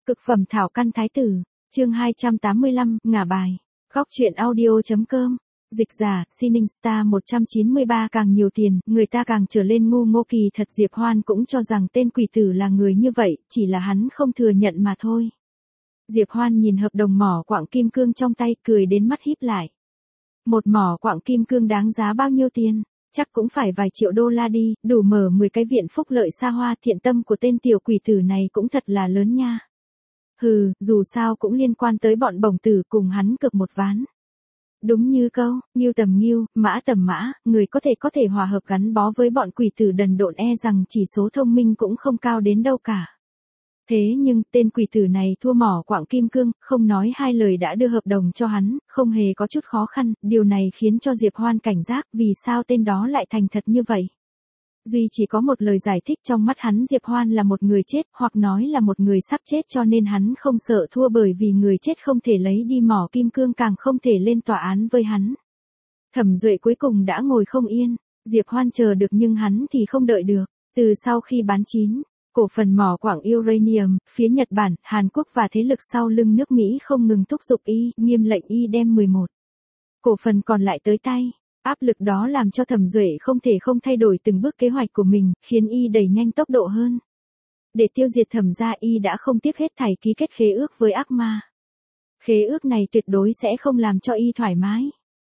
Cực phẩm thảo căn thái tử, chương 285, ngả bài. Góc truyện audio.com. Dịch giả, Shining Star 193 càng nhiều tiền, người ta càng trở lên ngu ngô. Kỳ thật Diệp Hoan cũng cho rằng tên quỷ tử là người như vậy, chỉ là hắn không thừa nhận mà thôi. Diệp Hoan nhìn hợp đồng mỏ quặng kim cương trong tay, cười đến mắt híp lại. Một mỏ quặng kim cương đáng giá bao nhiêu tiền? Chắc cũng phải vài triệu đô la đi, đủ mở 10 cái viện phúc lợi xa hoa. Thiện tâm của tên tiểu quỷ tử này cũng thật là lớn nha. Hừ, dù sao cũng liên quan tới bọn bổng tử, cùng hắn cược một ván. Đúng như câu, nghiêu tầm nghiêu, mã tầm mã, người có thể hòa hợp gắn bó với bọn quỷ tử đần độn e rằng chỉ số thông minh cũng không cao đến đâu cả. Thế nhưng, tên quỷ tử này thua mỏ quặng kim cương, không nói hai lời đã đưa hợp đồng cho hắn, không hề có chút khó khăn, điều này khiến cho Diệp Hoan cảnh giác, vì sao tên đó lại thành thật như vậy. Duy chỉ có một lời giải thích, trong mắt hắn Diệp Hoan là một người chết, hoặc nói là một người sắp chết, cho nên hắn không sợ thua, bởi vì người chết không thể lấy đi mỏ kim cương, càng không thể lên tòa án với hắn. Thẩm Duệ cuối cùng đã ngồi không yên, Diệp Hoan chờ được nhưng hắn thì không đợi được. Từ sau khi bán chín cổ phần mỏ quặng uranium, phía Nhật Bản, Hàn Quốc và thế lực sau lưng nước Mỹ không ngừng thúc giục y, nghiêm lệnh y đem 11 cổ phần còn lại tới tay. Áp lực đó làm cho Thẩm Duệ không thể không thay đổi từng bước kế hoạch của mình, khiến y đẩy nhanh tốc độ hơn. Để tiêu diệt Thẩm gia, y đã không tiếc hết thảy ký kết khế ước với ác ma. Khế ước này tuyệt đối sẽ không làm cho y thoải mái.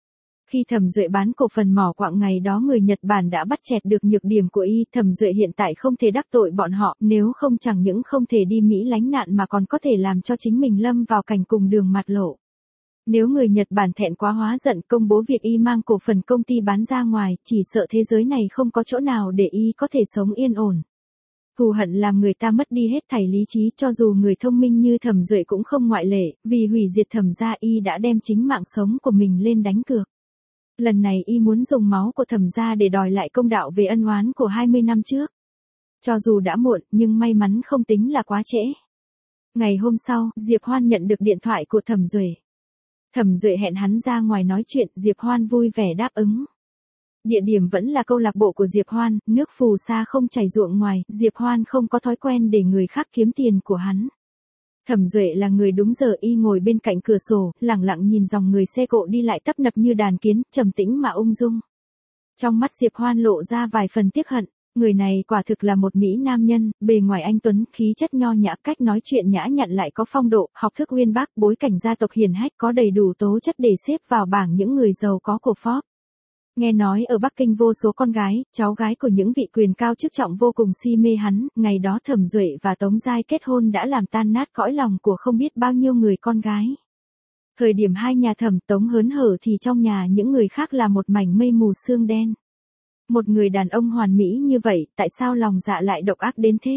Khi Thẩm Duệ bán cổ phần mỏ quặng ngày đó, người Nhật Bản đã bắt chẹt được nhược điểm của y. Thẩm Duệ hiện tại không thể đắc tội bọn họ, nếu không chẳng những không thể đi Mỹ lánh nạn mà còn có thể làm cho chính mình lâm vào cảnh cùng đường mặt lộ. Nếu người Nhật Bản thẹn quá hóa giận công bố việc y mang cổ phần công ty bán ra ngoài, chỉ sợ thế giới này không có chỗ nào để y có thể sống yên ổn. Thù hận làm người ta mất đi hết thảy lý trí, cho dù người thông minh như Thẩm Duệ cũng không ngoại lệ, vì hủy diệt Thẩm gia y đã đem chính mạng sống của mình lên đánh cược. Lần này y muốn dùng máu của Thẩm gia để đòi lại công đạo về ân oán của 20 năm trước. Cho dù đã muộn, nhưng may mắn không tính là quá trễ. Ngày hôm sau, Diệp Hoan nhận được điện thoại của Thẩm Duệ. Thẩm Duệ hẹn hắn ra ngoài nói chuyện, Diệp Hoan vui vẻ đáp ứng. Địa điểm vẫn là câu lạc bộ của Diệp Hoan, nước phù sa không chảy ruộng ngoài, Diệp Hoan không có thói quen để người khác kiếm tiền của hắn. Thẩm Duệ là người đúng giờ, y ngồi bên cạnh cửa sổ, lặng lặng nhìn dòng người xe cộ đi lại tấp nập như đàn kiến, trầm tĩnh mà ung dung. Trong mắt Diệp Hoan lộ ra vài phần tiếc hận. Người này quả thực là một mỹ nam nhân, bề ngoài anh tuấn, khí chất nho nhã, cách nói chuyện nhã nhặn lại có phong độ, học thức uyên bác, bối cảnh gia tộc hiền hách, có đầy đủ tố chất để xếp vào bảng những người giàu có của Forbes. Nghe nói ở Bắc Kinh vô số con gái, cháu gái của những vị quyền cao chức trọng vô cùng si mê hắn, ngày đó Thẩm Duệ và Tống Giai kết hôn đã làm tan nát cõi lòng của không biết bao nhiêu người con gái. Thời điểm hai nhà Thẩm Tống hớn hở thì trong nhà những người khác là một mảnh mây mù sương đen. Một người đàn ông hoàn mỹ như vậy, tại sao lòng dạ lại độc ác đến thế?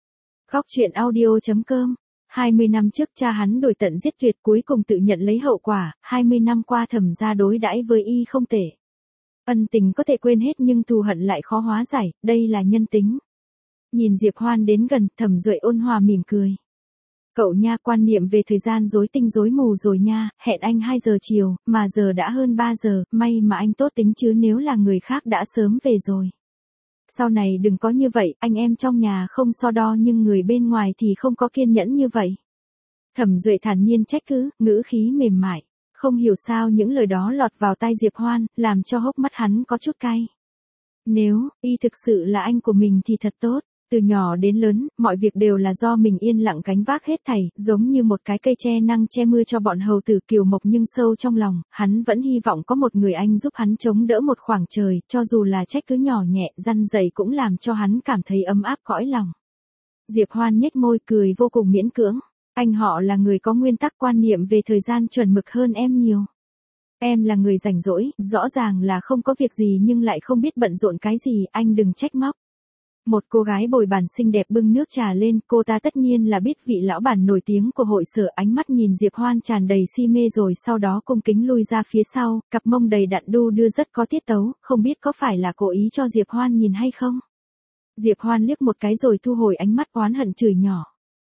Góc truyện audio.com. 20 năm trước cha hắn đổi tận giết tuyệt, cuối cùng tự nhận lấy hậu quả. 20 năm qua Thẩm gia đối đãi với y không tệ. Ân tình có thể quên hết nhưng thù hận lại khó hóa giải, đây là nhân tính. Nhìn Diệp Hoan đến gần, Thẩm Duệ ôn hòa mỉm cười. Cậu nha, quan niệm về thời gian rối tinh rối mù rồi nha, hẹn anh 2 giờ chiều, mà giờ đã hơn 3 giờ, may mà anh tốt tính chứ nếu là người khác đã sớm về rồi. Sau này đừng có như vậy, anh em trong nhà không so đo nhưng người bên ngoài thì không có kiên nhẫn như vậy. Thẩm Duệ thản nhiên trách cứ, ngữ khí mềm mại. Không hiểu sao những lời đó lọt vào tai Diệp Hoan, làm cho hốc mắt hắn có chút cay. Nếu y thực sự là anh của mình thì thật tốt. Từ nhỏ đến lớn, mọi việc đều là do mình yên lặng gánh vác hết thảy, giống như một cái cây che nắng che mưa cho bọn hầu tử kiều mộc, nhưng sâu trong lòng, hắn vẫn hy vọng có một người anh giúp hắn chống đỡ một khoảng trời, cho dù là trách cứ nhỏ nhẹ, răn dạy cũng làm cho hắn cảm thấy ấm áp cõi lòng. Diệp Hoan nhếch môi cười vô cùng miễn cưỡng. Anh họ là người có nguyên tắc, quan niệm về thời gian chuẩn mực hơn em nhiều. Em là người rảnh rỗi, rõ ràng là không có việc gì nhưng lại không biết bận rộn cái gì, anh đừng trách móc. Một cô gái bồi bàn xinh đẹp bưng nước trà lên, cô ta tất nhiên là biết vị lão bản nổi tiếng của hội sở, ánh mắt nhìn Diệp Hoan tràn đầy si mê rồi sau đó cung kính lui ra phía sau, cặp mông đầy đặn đu đưa rất có tiết tấu, không biết có phải là cố ý cho Diệp Hoan nhìn hay không. Diệp Hoan liếc một cái rồi thu hồi ánh mắt oán hận chửi nhỏ.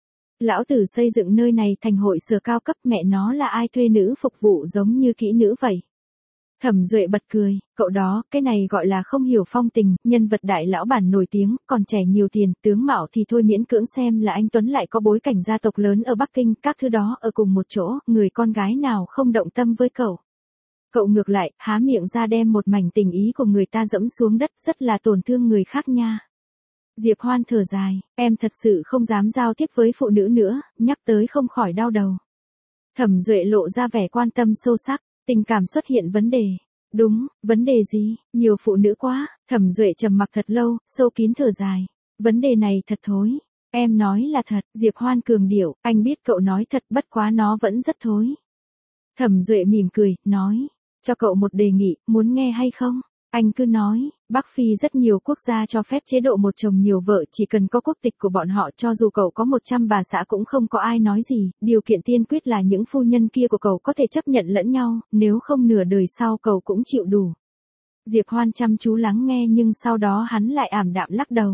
Lão tử xây dựng nơi này thành hội sở cao cấp, mẹ nó là ai thuê nữ phục vụ giống như kỹ nữ vậy. Thẩm Duệ bật cười, cậu đó, cái này gọi là không hiểu phong tình, nhân vật đại lão bản nổi tiếng, còn trẻ nhiều tiền, tướng mạo thì thôi miễn cưỡng xem là anh Tuấn lại có bối cảnh gia tộc lớn ở Bắc Kinh, các thứ đó ở cùng một chỗ, người con gái nào không động tâm với cậu. Cậu ngược lại, há miệng ra đem một mảnh tình ý của người ta dẫm xuống đất, rất là tổn thương người khác nha. Diệp Hoan thở dài, em thật sự không dám giao tiếp với phụ nữ nữa, nhắc tới không khỏi đau đầu. Thẩm Duệ lộ ra vẻ quan tâm sâu sắc, tình cảm xuất hiện vấn đề. Đúng, vấn đề gì, nhiều phụ nữ quá, Thẩm Duệ trầm mặc thật lâu, sâu kín thở dài. Vấn đề này thật thối. Em nói là thật, Diệp Hoan cường điệu, anh biết cậu nói thật bất quá nó vẫn rất thối. Thẩm Duệ mỉm cười, nói, cho cậu một đề nghị, muốn nghe hay không? Anh cứ nói, Bắc Phi rất nhiều quốc gia cho phép chế độ một chồng nhiều vợ, chỉ cần có quốc tịch của bọn họ, cho dù cậu có 100 bà xã cũng không có ai nói gì, điều kiện tiên quyết là những phu nhân kia của cậu có thể chấp nhận lẫn nhau, nếu không nửa đời sau cậu cũng chịu đủ. Diệp Hoan chăm chú lắng nghe nhưng sau đó hắn lại ảm đạm lắc đầu.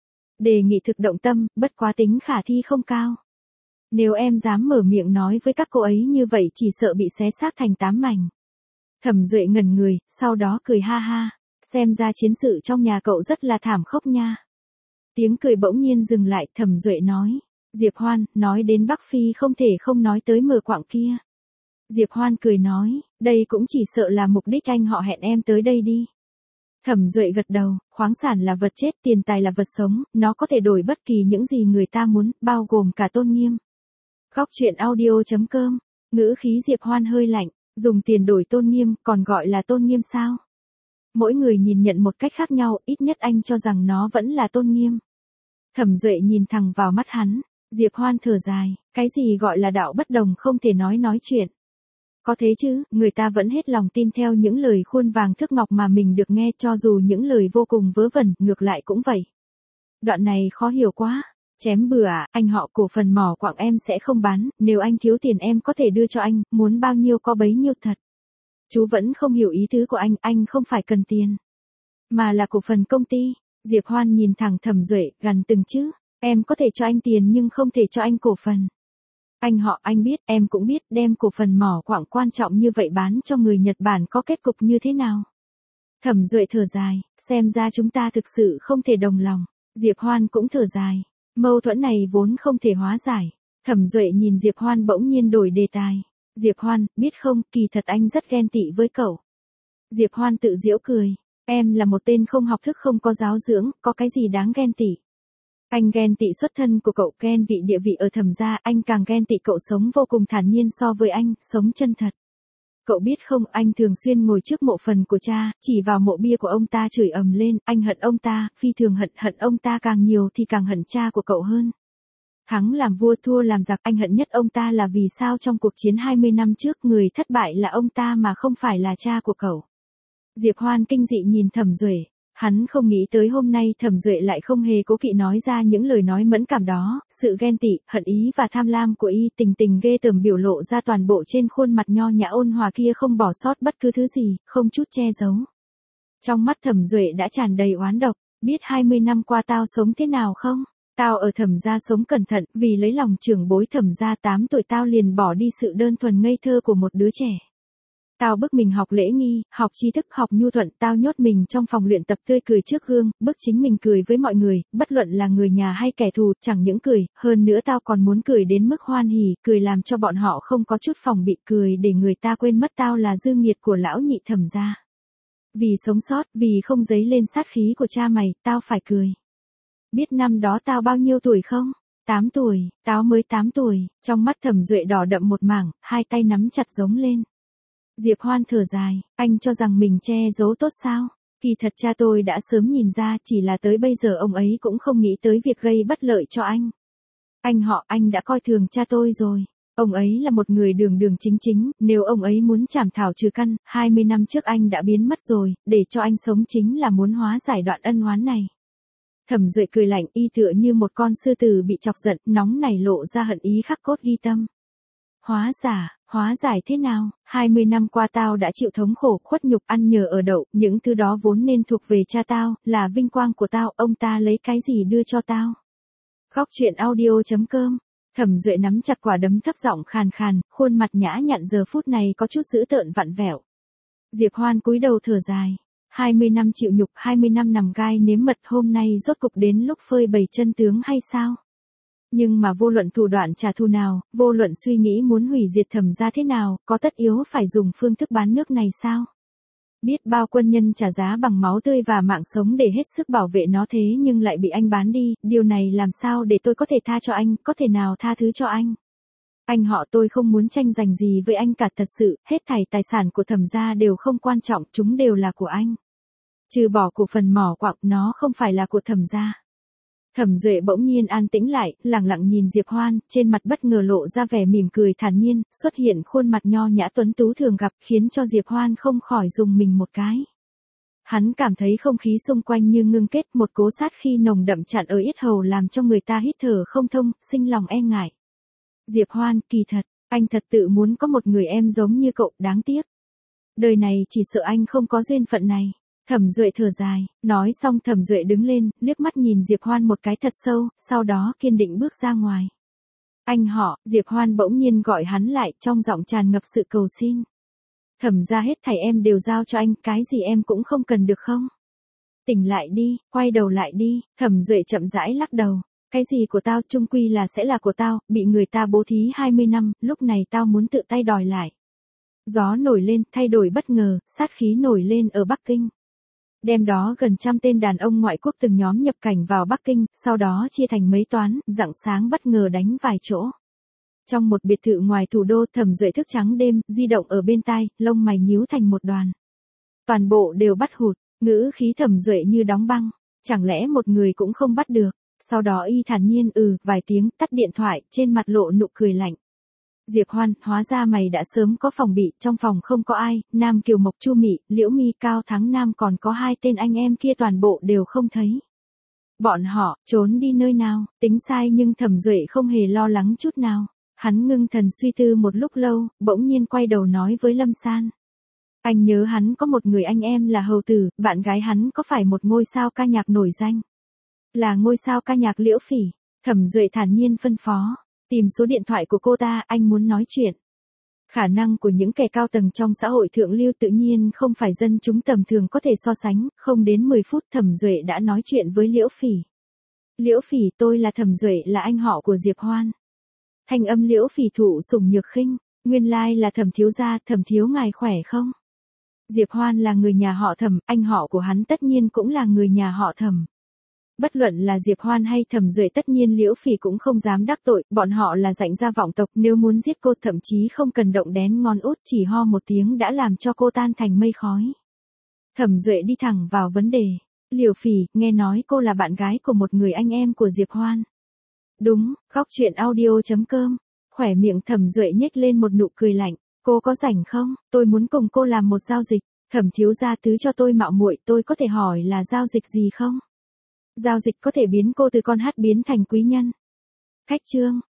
Đề nghị thực động tâm, bất quá tính khả thi không cao. Nếu em dám mở miệng nói với các cô ấy như vậy chỉ sợ bị xé xác thành 8 mảnh. Thẩm Duệ ngẩn người, sau đó cười ha ha, xem ra chiến sự trong nhà cậu rất là thảm khốc nha. Tiếng cười bỗng nhiên dừng lại, Thẩm Duệ nói, Diệp Hoan, nói đến Bắc Phi không thể không nói tới Mờ Quảng kia. Diệp Hoan cười nói, đây cũng chỉ sợ là mục đích anh họ hẹn em tới đây đi. Thẩm Duệ gật đầu, khoáng sản là vật chết, tiền tài là vật sống, nó có thể đổi bất kỳ những gì người ta muốn, bao gồm cả tôn nghiêm. Góc truyện audio.com, ngữ khí Diệp Hoan hơi lạnh. Dùng tiền đổi tôn nghiêm, còn gọi là tôn nghiêm sao? Mỗi người nhìn nhận một cách khác nhau, ít nhất anh cho rằng nó vẫn là tôn nghiêm. Thẩm Duệ nhìn thẳng vào mắt hắn, Diệp Hoan thở dài, cái gì gọi là đạo bất đồng không thể nói chuyện. Có thế chứ, người ta vẫn hết lòng tin theo những lời khuôn vàng thước ngọc mà mình được nghe cho dù những lời vô cùng vớ vẩn, ngược lại cũng vậy. Đoạn này khó hiểu quá. Chém bừa à, anh họ cổ phần mỏ quặng em sẽ không bán, nếu anh thiếu tiền em có thể đưa cho anh, muốn bao nhiêu có bấy nhiêu thật. Chú vẫn không hiểu ý tứ của anh không phải cần tiền. Mà là cổ phần công ty. Diệp Hoan nhìn thẳng Thẩm Duệ, gằn từng chữ, em có thể cho anh tiền nhưng không thể cho anh cổ phần. Anh họ anh biết, em cũng biết, đem cổ phần mỏ quặng quan trọng như vậy bán cho người Nhật Bản có kết cục như thế nào. Thẩm Duệ thở dài, xem ra chúng ta thực sự không thể đồng lòng. Diệp Hoan cũng thở dài. Mâu thuẫn này vốn không thể hóa giải. Thẩm Duệ nhìn Diệp Hoan bỗng nhiên đổi đề tài. Diệp Hoan, biết không, kỳ thật anh rất ghen tị với cậu. Diệp Hoan tự giễu cười. Em là một tên không học thức không có giáo dưỡng, có cái gì đáng ghen tị. Anh ghen tị xuất thân của cậu, ghen vị địa vị ở Thẩm gia, anh càng ghen tị cậu sống vô cùng thản nhiên so với anh, sống chân thật. Cậu biết không, anh thường xuyên ngồi trước mộ phần của cha, chỉ vào mộ bia của ông ta chửi ầm lên, anh hận ông ta, phi thường hận ông ta càng nhiều thì càng hận cha của cậu hơn. Thắng làm vua thua làm giặc, anh hận nhất ông ta là vì sao trong cuộc chiến 20 năm trước người thất bại là ông ta mà không phải là cha của cậu. Diệp Hoan kinh dị nhìn Thẩm Duệ. Hắn không nghĩ tới hôm nay Thẩm Duệ lại không hề cố kỵ nói ra những lời nói mẫn cảm đó, sự ghen tị, hận ý và tham lam của y tình tình ghê tởm biểu lộ ra toàn bộ trên khuôn mặt nho nhã ôn hòa kia không bỏ sót bất cứ thứ gì, không chút che giấu. Trong mắt Thẩm Duệ đã tràn đầy oán độc, biết 20 năm qua tao sống thế nào không? Tao ở Thẩm gia sống cẩn thận, vì lấy lòng trưởng bối Thẩm gia 8 tuổi tao liền bỏ đi sự đơn thuần ngây thơ của một đứa trẻ. Tao bức mình học lễ nghi, học tri thức, học nhu thuận, tao nhốt mình trong phòng luyện tập tươi cười trước gương, bức chính mình cười với mọi người, bất luận là người nhà hay kẻ thù, chẳng những cười, hơn nữa tao còn muốn cười đến mức hoan hỉ, cười làm cho bọn họ không có chút phòng bị, cười để người ta quên mất tao là dư nghiệt của lão nhị Thẩm gia. Vì sống sót, vì không dấy lên sát khí của cha mày, tao phải cười. Biết năm đó tao bao nhiêu tuổi không? 8 tuổi, tao mới 8 tuổi, trong mắt Thẩm Duệ đỏ đậm một mảng, hai tay nắm chặt giống lên. Diệp Hoan thở dài, anh cho rằng mình che giấu tốt sao? Kỳ thật cha tôi đã sớm nhìn ra, chỉ là tới bây giờ ông ấy cũng không nghĩ tới việc gây bất lợi cho anh. Anh họ, anh đã coi thường cha tôi rồi. Ông ấy là một người đường đường chính chính, nếu ông ấy muốn chảm thảo trừ căn, 20 năm trước anh đã biến mất rồi, để cho anh sống chính là muốn hóa giải đoạn ân oán này. Thẩm Duệ cười lạnh, y tựa như một con sư tử bị chọc giận, nóng nảy lộ ra hận ý khắc cốt ghi tâm. Hóa giải thế nào? 20 năm qua tao đã chịu thống khổ, khuất nhục, ăn nhờ ở đậu, những thứ đó vốn nên thuộc về cha tao, là vinh quang của tao, ông ta lấy cái gì đưa cho tao? Góc truyện audio.com. Thẩm Duệ nắm chặt quả đấm thấp giọng khàn khàn, khuôn mặt nhã nhặn giờ phút này có chút dữ tợn vặn vẹo. Diệp Hoan cúi đầu thở dài. 20 năm chịu nhục, 20 năm nằm gai nếm mật, hôm nay rốt cục đến lúc phơi bày chân tướng hay sao? Nhưng mà vô luận thủ đoạn trả thù nào, vô luận suy nghĩ muốn hủy diệt Thẩm gia thế nào, có tất yếu phải dùng phương thức bán nước này sao? Biết bao quân nhân trả giá bằng máu tươi và mạng sống để hết sức bảo vệ nó, thế nhưng lại bị anh bán đi, điều này làm sao để tôi có thể tha cho anh, có thể nào tha thứ cho anh? Anh họ, tôi không muốn tranh giành gì với anh cả, thật sự, hết thảy tài sản của Thẩm gia đều không quan trọng, chúng đều là của anh. Trừ bỏ cổ phần mỏ quặng, nó không phải là của Thẩm gia. Thẩm Duệ bỗng nhiên an tĩnh lại, lặng lặng nhìn Diệp Hoan, trên mặt bất ngờ lộ ra vẻ mỉm cười thản nhiên, xuất hiện khuôn mặt nho nhã tuấn tú thường gặp, khiến cho Diệp Hoan không khỏi rùng mình một cái. Hắn cảm thấy không khí xung quanh như ngưng kết, một cỗ sát khí nồng đậm chặn ở yết hầu làm cho người ta hít thở không thông, sinh lòng e ngại. Diệp Hoan, kỳ thật, anh thật tự muốn có một người em giống như cậu, đáng tiếc. Đời này chỉ sợ anh không có duyên phận này. Thẩm Duệ thở dài, nói xong Thẩm Duệ đứng lên, liếc mắt nhìn Diệp Hoan một cái thật sâu, sau đó kiên định bước ra ngoài. Anh họ, Diệp Hoan bỗng nhiên gọi hắn lại, trong giọng tràn ngập sự cầu xin. Thẩm gia hết thảy em đều giao cho anh, cái gì em cũng không cần được không? Tỉnh lại đi, quay đầu lại đi. Thẩm Duệ chậm rãi lắc đầu. Cái gì của tao chung quy là sẽ là của tao, bị người ta bố thí 20 năm, lúc này tao muốn tự tay đòi lại. Gió nổi lên, thay đổi bất ngờ, sát khí nổi lên ở Bắc Kinh. Đêm đó gần 100 tên đàn ông ngoại quốc từng nhóm nhập cảnh vào Bắc Kinh, sau đó chia thành mấy toán, rạng sáng bất ngờ đánh vài chỗ. Trong một biệt thự ngoài thủ đô, Thẩm Duệ thức trắng đêm, di động ở bên tai, lông mày nhíu thành một đoàn. Toàn bộ đều bắt hụt, ngữ khí Thẩm Duệ như đóng băng, chẳng lẽ một người cũng không bắt được. Sau đó y thản nhiên vài tiếng, tắt điện thoại, trên mặt lộ nụ cười lạnh. Diệp Hoan, hóa ra mày đã sớm có phòng bị, trong phòng không có ai, Nam Kiều Mộc, Chu Mị, Liễu Mi, Cao Thắng Nam, còn có 2 tên anh em kia toàn bộ đều không thấy. Bọn họ trốn đi nơi nào? Tính sai, nhưng Thẩm Duệ không hề lo lắng chút nào. Hắn ngưng thần suy tư một lúc lâu, bỗng nhiên quay đầu nói với Lâm San. Anh nhớ hắn có một người anh em là Hầu Tử, bạn gái hắn có phải một ngôi sao ca nhạc nổi danh? Là ngôi sao ca nhạc Liễu Phỉ. Thẩm Duệ thản nhiên phân phó. Tìm số điện thoại của cô ta, anh muốn nói chuyện. Khả năng của những kẻ cao tầng trong xã hội thượng lưu tự nhiên không phải dân chúng tầm thường có thể so sánh, không đến 10 phút Thẩm Duệ đã nói chuyện với Liễu Phỉ. Liễu Phỉ, tôi là Thẩm Duệ, là anh họ của Diệp Hoan. Thanh âm Liễu Phỉ thụ sủng nhược khinh, nguyên lai là Thẩm thiếu gia, Thẩm thiếu ngài khỏe không? Diệp Hoan là người nhà họ Thẩm, anh họ của hắn tất nhiên cũng là người nhà họ Thẩm. Bất luận là Diệp Hoan hay Thẩm Duệ, tất nhiên Liễu Phỉ cũng không dám đắc tội, bọn họ là rảnh gia vọng tộc, nếu muốn giết cô thậm chí không cần động đến ngón út, chỉ ho một tiếng đã làm cho cô tan thành mây khói. Thẩm Duệ đi thẳng vào vấn đề. Liễu Phỉ, nghe nói cô là bạn gái của một người anh em của Diệp Hoan. Đúng, góc truyện audio.com. Khỏe miệng Thẩm Duệ nhếch lên một nụ cười lạnh. Cô có rảnh không? Tôi muốn cùng cô làm một giao dịch. Thẩm thiếu gia thứ cho tôi mạo muội, tôi có thể hỏi là giao dịch gì không? Giao dịch có thể biến cô từ con hát biến thành quý nhân. Khách chương.